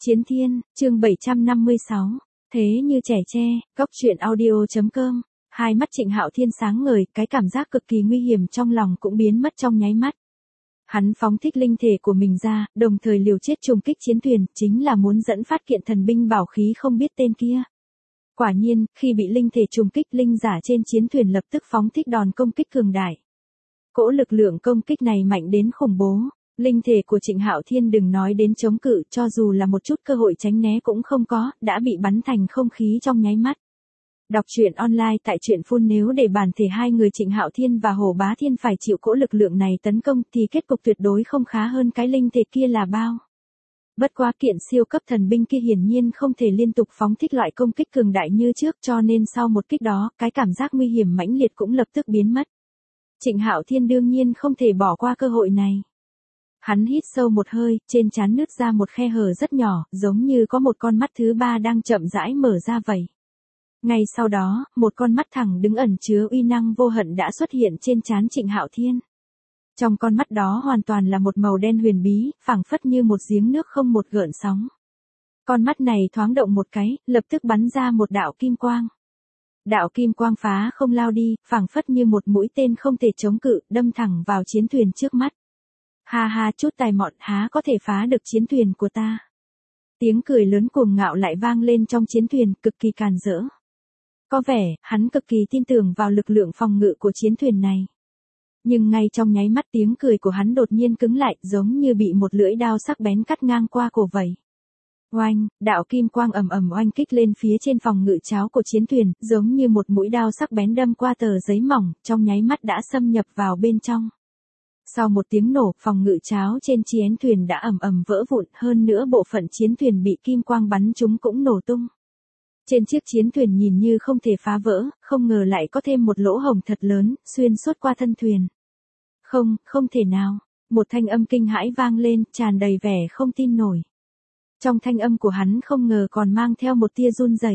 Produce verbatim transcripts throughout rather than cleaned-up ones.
Chiến Thiên, chương bảy trăm năm mươi sáu. Thế như trẻ tre, góc truyện audio.com. Hai mắt Trịnh Hạo Thiên sáng ngời, cái cảm giác cực kỳ nguy hiểm trong lòng cũng biến mất trong nháy mắt. Hắn phóng thích linh thể của mình ra, đồng thời liều chết trùng kích chiến thuyền, chính là muốn dẫn phát kiện thần binh bảo khí không biết tên kia. Quả nhiên, khi bị linh thể trùng kích, linh giả trên chiến thuyền lập tức phóng thích đòn công kích cường đại. Cỗ lực lượng công kích này mạnh đến khủng bố. Linh thể của Trịnh Hạo Thiên đừng nói đến chống cự, cho dù là một chút cơ hội tránh né cũng không có, đã bị bắn thành không khí trong nháy mắt. Đọc truyện online tại truyện phun, nếu để bản thể hai người Trịnh Hạo Thiên và Hồ Bá Thiên phải chịu cỗ lực lượng này tấn công thì kết cục tuyệt đối không khá hơn cái linh thể kia là bao. Bất quá kiện siêu cấp thần binh kia hiển nhiên không thể liên tục phóng thích loại công kích cường đại như trước, cho nên sau một kích đó, cái cảm giác nguy hiểm mãnh liệt cũng lập tức biến mất. Trịnh Hạo Thiên đương nhiên không thể bỏ qua cơ hội này. Hắn hít sâu một hơi, trên trán nứt ra một khe hở rất nhỏ, giống như có một con mắt thứ ba đang chậm rãi mở ra vậy. Ngay sau đó, một con mắt thẳng đứng ẩn chứa uy năng vô hận đã xuất hiện trên trán Trịnh Hạo Thiên. Trong con mắt đó hoàn toàn là một màu đen huyền bí, phảng phất như một giếng nước không một gợn sóng. Con mắt này thoáng động một cái, lập tức bắn ra một đạo kim quang. Đạo kim quang phá không lao đi, phảng phất như một mũi tên không thể chống cự, đâm thẳng vào chiến thuyền trước mắt. Ha ha, chút tài mọn há có thể phá được chiến thuyền của ta. Tiếng cười lớn cuồng ngạo lại vang lên trong chiến thuyền, cực kỳ càn rỡ. Có vẻ, hắn cực kỳ tin tưởng vào lực lượng phòng ngự của chiến thuyền này. Nhưng ngay trong nháy mắt tiếng cười của hắn đột nhiên cứng lại, giống như bị một lưỡi đao sắc bén cắt ngang qua cổ vậy. Oanh, đạo kim quang ầm ầm oanh kích lên phía trên phòng ngự cháo của chiến thuyền, giống như một mũi đao sắc bén đâm qua tờ giấy mỏng, trong nháy mắt đã xâm nhập vào bên trong. Sau một tiếng nổ, phòng ngự cháo trên chiến thuyền đã ầm ầm vỡ vụn, hơn nữa bộ phận chiến thuyền bị kim quang bắn trúng cũng nổ tung. Trên chiếc chiến thuyền nhìn như không thể phá vỡ, không ngờ lại có thêm một lỗ hổng thật lớn, xuyên suốt qua thân thuyền. Không, không thể nào. Một thanh âm kinh hãi vang lên, tràn đầy vẻ không tin nổi. Trong thanh âm của hắn không ngờ còn mang theo một tia run rẩy.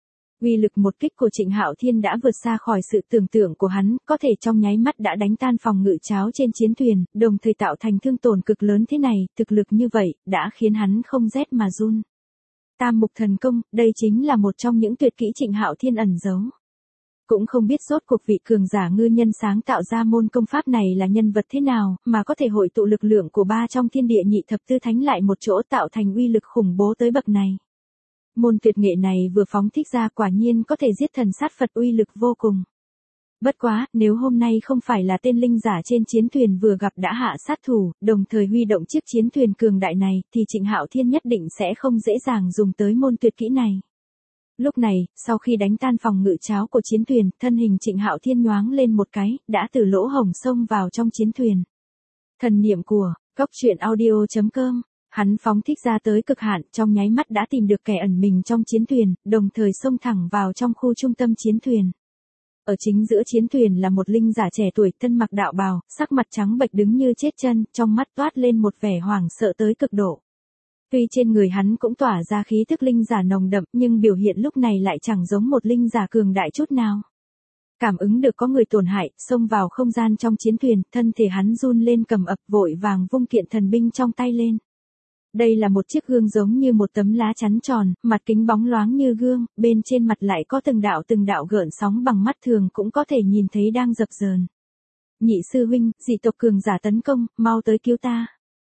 Uy lực một kích của Trịnh Hạo Thiên đã vượt xa khỏi sự tưởng tượng của hắn, có thể trong nháy mắt đã đánh tan phòng ngự cháo trên chiến thuyền, đồng thời tạo thành thương tổn cực lớn thế này, thực lực như vậy, đã khiến hắn không rét mà run. Tam mục thần công, đây chính là một trong những tuyệt kỹ Trịnh Hạo Thiên ẩn giấu. Cũng không biết rốt cuộc vị cường giả ngư nhân sáng tạo ra môn công pháp này là nhân vật thế nào, mà có thể hội tụ lực lượng của ba trong thiên địa nhị thập tư thánh lại một chỗ tạo thành uy lực khủng bố tới bậc này. Môn tuyệt nghệ này vừa phóng thích ra quả nhiên có thể giết thần sát Phật, uy lực vô cùng. Bất quá, nếu hôm nay không phải là tên linh giả trên chiến thuyền vừa gặp đã hạ sát thủ, đồng thời huy động chiếc chiến thuyền cường đại này, thì Trịnh Hạo Thiên nhất định sẽ không dễ dàng dùng tới môn tuyệt kỹ này. Lúc này, sau khi đánh tan phòng ngự cháo của chiến thuyền, thân hình Trịnh Hạo Thiên nhoáng lên một cái, đã từ lỗ hổng xông vào trong chiến thuyền. Thần niệm của góc truyện audio.com. Hắn phóng thích ra tới cực hạn, trong nháy mắt đã tìm được kẻ ẩn mình trong chiến thuyền, đồng thời xông thẳng vào trong khu trung tâm chiến thuyền. Ở chính giữa chiến thuyền là một linh giả trẻ tuổi, thân mặc đạo bào, sắc mặt trắng bệch đứng như chết chân, trong mắt toát lên một vẻ hoảng sợ tới cực độ. Tuy trên người hắn cũng tỏa ra khí tức linh giả nồng đậm, nhưng biểu hiện lúc này lại chẳng giống một linh giả cường đại chút nào. Cảm ứng được có người tổn hại, xông vào không gian trong chiến thuyền, thân thể hắn run lên cầm ập, vội vàng vung kiện thần binh trong tay lên. Đây là một chiếc gương giống như một tấm lá chắn tròn, mặt kính bóng loáng như gương, bên trên mặt lại có từng đạo từng đạo gợn sóng bằng mắt thường cũng có thể nhìn thấy đang dập dờn. Nhị sư huynh, dị tộc cường giả tấn công, mau tới cứu ta.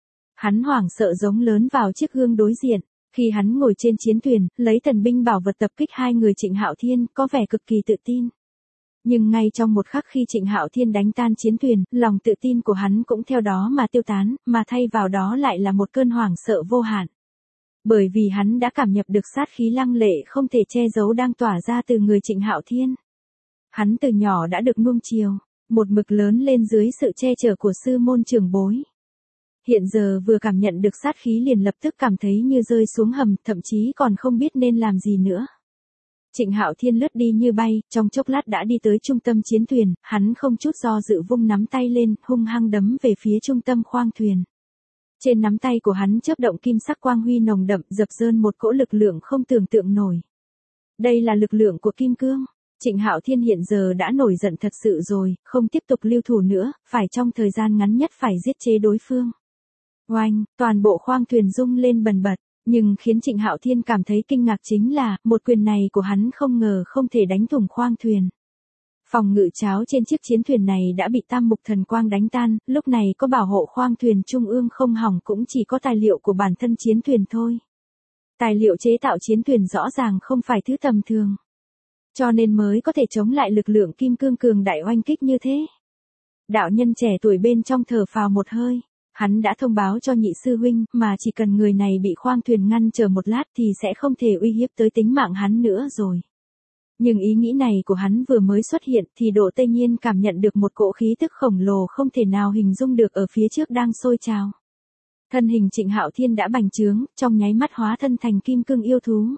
Hắn hoảng sợ giống lớn vào chiếc gương đối diện, khi hắn ngồi trên chiến thuyền, lấy thần binh bảo vật tập kích hai người Trịnh Hạo Thiên, có vẻ cực kỳ tự tin. Nhưng ngay trong một khắc khi Trịnh Hạo Thiên đánh tan chiến thuyền, lòng tự tin của hắn cũng theo đó mà tiêu tán, mà thay vào đó lại là một cơn hoảng sợ vô hạn. Bởi vì hắn đã cảm nhận được sát khí lăng lệ không thể che giấu đang tỏa ra từ người Trịnh Hạo Thiên. Hắn từ nhỏ đã được nuông chiều, một mực lớn lên dưới sự che chở của sư môn trưởng bối. Hiện giờ vừa cảm nhận được sát khí liền lập tức cảm thấy như rơi xuống hầm, thậm chí còn không biết nên làm gì nữa. Trịnh Hạo Thiên lướt đi như bay, trong chốc lát đã đi tới trung tâm chiến thuyền, hắn không chút do dự vung nắm tay lên, hung hăng đấm về phía trung tâm khoang thuyền. Trên nắm tay của hắn chớp động kim sắc quang huy nồng đậm, dập dơn một cỗ lực lượng không tưởng tượng nổi. Đây là lực lượng của kim cương. Trịnh Hạo Thiên hiện giờ đã nổi giận thật sự rồi, không tiếp tục lưu thủ nữa, phải trong thời gian ngắn nhất phải giết chế đối phương. Oanh, toàn bộ khoang thuyền rung lên bần bật. Nhưng khiến Trịnh Hạo Thiên cảm thấy kinh ngạc chính là, một quyền này của hắn không ngờ không thể đánh thủng khoang thuyền. Phòng ngự cháo trên chiếc chiến thuyền này đã bị Tam Mục Thần Quang đánh tan, lúc này có bảo hộ khoang thuyền trung ương không hỏng cũng chỉ có tài liệu của bản thân chiến thuyền thôi. Tài liệu chế tạo chiến thuyền rõ ràng không phải thứ tầm thường. Cho nên mới có thể chống lại lực lượng kim cương cường đại oanh kích như thế. Đạo nhân trẻ tuổi bên trong thở phào một hơi. Hắn đã thông báo cho nhị sư huynh mà chỉ cần người này bị khoang thuyền ngăn chờ một lát thì sẽ không thể uy hiếp tới tính mạng hắn nữa rồi. Nhưng ý nghĩ này của hắn vừa mới xuất hiện thì Độ Tây Nhiên cảm nhận được một cỗ khí tức khổng lồ không thể nào hình dung được ở phía trước đang sôi trào. Thân hình Trịnh Hạo Thiên đã bành trướng, trong nháy mắt hóa thân thành kim cương yêu thú.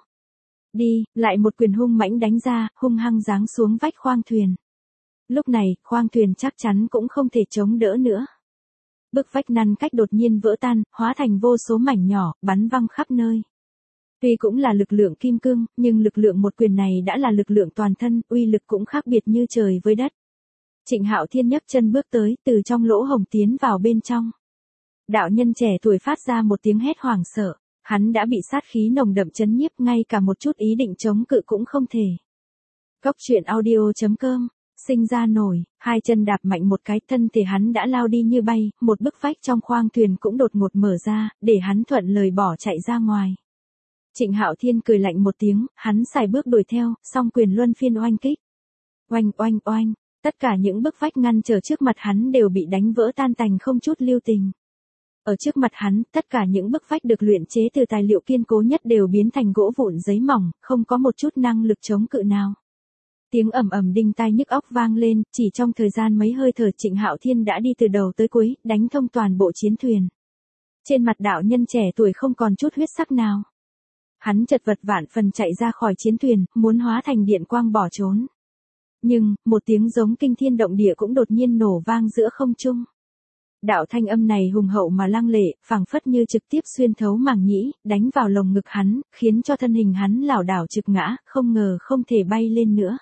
Đi, lại một quyền hung mãnh đánh ra, hung hăng giáng xuống vách khoang thuyền. Lúc này, khoang thuyền chắc chắn cũng không thể chống đỡ nữa. Bức vách năn cách đột nhiên vỡ tan, hóa thành vô số mảnh nhỏ, bắn văng khắp nơi. Tuy cũng là lực lượng kim cương, nhưng lực lượng một quyền này đã là lực lượng toàn thân, uy lực cũng khác biệt như trời với đất. Trịnh Hạo Thiên nhấc chân bước tới, từ trong lỗ hổng tiến vào bên trong. Đạo nhân trẻ tuổi phát ra một tiếng hét hoảng sợ, hắn đã bị sát khí nồng đậm chấn nhiếp, ngay cả một chút ý định chống cự cũng không thể. Cốc truyện audio chấm com sinh ra nổi, hai chân đạp mạnh một cái, thân thể hắn đã lao đi như bay, một bức vách trong khoang thuyền cũng đột ngột mở ra, để hắn thuận lời bỏ chạy ra ngoài. Trịnh Hạo Thiên cười lạnh một tiếng, hắn xài bước đuổi theo, song quyền luân phiên oanh kích. Oanh oanh oanh, tất cả những bức vách ngăn trở trước mặt hắn đều bị đánh vỡ tan tành không chút lưu tình. Ở trước mặt hắn, tất cả những bức vách được luyện chế từ tài liệu kiên cố nhất đều biến thành gỗ vụn giấy mỏng, không có một chút năng lực chống cự nào. Tiếng ầm ầm đinh tai nhức óc vang lên, chỉ trong thời gian mấy hơi thở Trịnh Hạo Thiên đã đi từ đầu tới cuối, đánh thông toàn bộ chiến thuyền. Trên mặt đạo nhân trẻ tuổi không còn chút huyết sắc nào. Hắn chật vật vạn phần chạy ra khỏi chiến thuyền, muốn hóa thành điện quang bỏ trốn. Nhưng, một tiếng giống kinh thiên động địa cũng đột nhiên nổ vang giữa không trung. Đạo thanh âm này hùng hậu mà lăng lệ, phảng phất như trực tiếp xuyên thấu màng nhĩ, đánh vào lồng ngực hắn, khiến cho thân hình hắn lảo đảo trực ngã, không ngờ không thể bay lên nữa.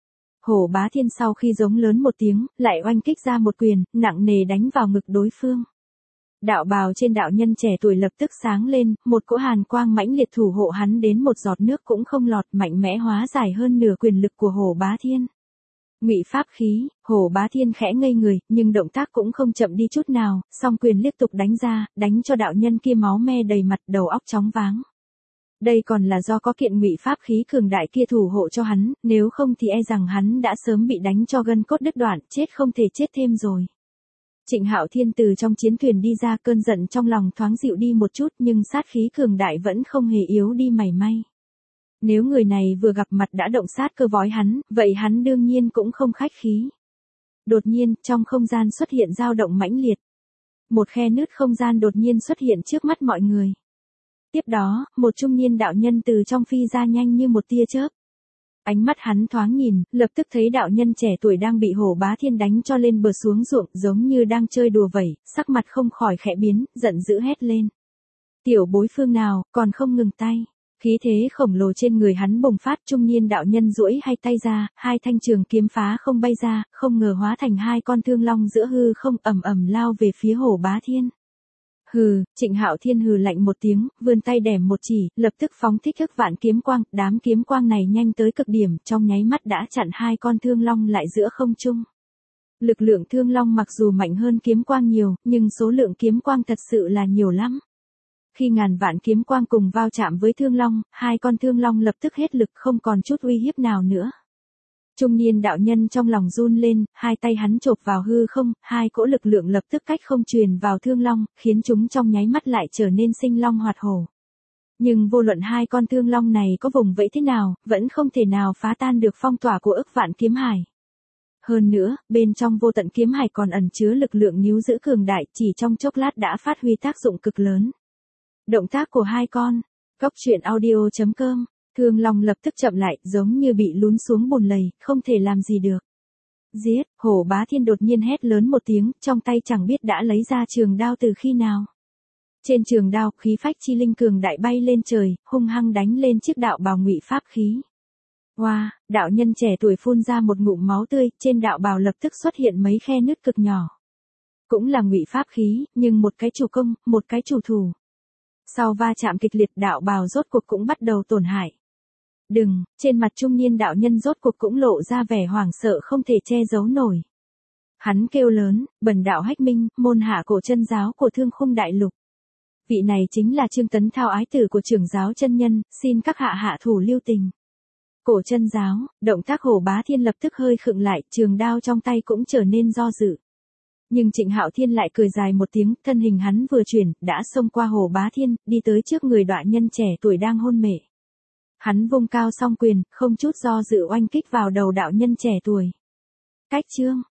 Hổ Bá Thiên sau khi giống lớn một tiếng, lại oanh kích ra một quyền, nặng nề đánh vào ngực đối phương. Đạo bào trên đạo nhân trẻ tuổi lập tức sáng lên, một cỗ hàn quang mãnh liệt thủ hộ hắn đến một giọt nước cũng không lọt, mạnh mẽ hóa giải hơn nửa quyền lực của Hổ Bá Thiên. Ngụy pháp khí, Hổ Bá Thiên khẽ ngây người, nhưng động tác cũng không chậm đi chút nào, song quyền liên tục đánh ra, đánh cho đạo nhân kia máu me đầy mặt, đầu óc chóng váng. Đây còn là do có kiện ngụy pháp khí cường đại kia thủ hộ cho hắn, nếu không thì e rằng hắn đã sớm bị đánh cho gân cốt đứt đoạn, chết không thể chết thêm rồi. Trịnh Hạo Thiên từ trong chiến thuyền đi ra, cơn giận trong lòng thoáng dịu đi một chút, nhưng sát khí cường đại vẫn không hề yếu đi mảy may. Nếu người này vừa gặp mặt đã động sát cơ vói hắn, vậy hắn đương nhiên cũng không khách khí. Đột nhiên, trong không gian xuất hiện dao động mãnh liệt. Một khe nứt không gian đột nhiên xuất hiện trước mắt mọi người. Tiếp đó, một trung niên đạo nhân từ trong phi ra nhanh như một tia chớp. Ánh mắt hắn thoáng nhìn, lập tức thấy đạo nhân trẻ tuổi đang bị Hổ Bá Thiên đánh cho lên bờ xuống ruộng, giống như đang chơi đùa vậy, sắc mặt không khỏi khẽ biến, giận dữ hét lên. Tiểu bối phương nào, còn không ngừng tay. Khí thế khổng lồ trên người hắn bùng phát, trung niên đạo nhân duỗi hai tay ra, hai thanh trường kiếm phá không bay ra, không ngờ hóa thành hai con thương long giữa hư không, ầm ầm lao về phía Hổ Bá Thiên. Hừ, Trịnh Hạo Thiên hừ lạnh một tiếng, vươn tay đẻm một chỉ, lập tức phóng thích ức vạn kiếm quang, đám kiếm quang này nhanh tới cực điểm, trong nháy mắt đã chặn hai con thương long lại giữa không trung. Lực lượng thương long mặc dù mạnh hơn kiếm quang nhiều, nhưng số lượng kiếm quang thật sự là nhiều lắm. Khi ngàn vạn kiếm quang cùng vào chạm với thương long, hai con thương long lập tức hết lực, không còn chút uy hiếp nào nữa. Trung niên đạo nhân trong lòng run lên, hai tay hắn chộp vào hư không, hai cỗ lực lượng lập tức cách không truyền vào thương long, khiến chúng trong nháy mắt lại trở nên sinh long hoạt hổ. Nhưng vô luận hai con thương long này có vùng vẫy thế nào, vẫn không thể nào phá tan được phong tỏa của ức vạn kiếm hải. Hơn nữa, bên trong vô tận kiếm hải còn ẩn chứa lực lượng níu giữ cường đại, chỉ trong chốc lát đã phát huy tác dụng cực lớn. Động tác của hai con, cốc truyện audio chấm com, thương long lập tức chậm lại, giống như bị lún xuống bùn lầy, không thể làm gì được. Giết, Hổ Bá Thiên đột nhiên hét lớn một tiếng, trong tay chẳng biết đã lấy ra trường đao từ khi nào. Trên trường đao, khí phách chi linh cường đại bay lên trời, hung hăng đánh lên chiếc đạo bào ngụy pháp khí. Wow, đạo nhân trẻ tuổi phun ra một ngụm máu tươi, trên đạo bào lập tức xuất hiện mấy khe nứt cực nhỏ. Cũng là ngụy pháp khí, nhưng một cái chủ công, một cái chủ thủ. Sau va chạm kịch liệt, đạo bào rốt cuộc cũng bắt đầu tổn hại. Đừng, trên mặt trung niên đạo nhân rốt cuộc cũng lộ ra vẻ hoảng sợ không thể che giấu nổi. Hắn kêu lớn, bần đạo Hách Minh, môn hạ cổ chân giáo của Thương Khung Đại Lục. Vị này chính là Trương Tấn Thao ái tử của trưởng giáo chân nhân, xin các hạ hạ thủ lưu tình. Cổ chân giáo, động tác Hồ Bá Thiên lập tức hơi khựng lại, trường đao trong tay cũng trở nên do dự. Nhưng Trịnh Hạo Thiên lại cười dài một tiếng, thân hình hắn vừa chuyển, đã xông qua Hồ Bá Thiên, đi tới trước người đoạ nhân trẻ tuổi đang hôn mê. Hắn vung cao song quyền, không chút do dự oanh kích vào đầu đạo nhân trẻ tuổi. Cách chương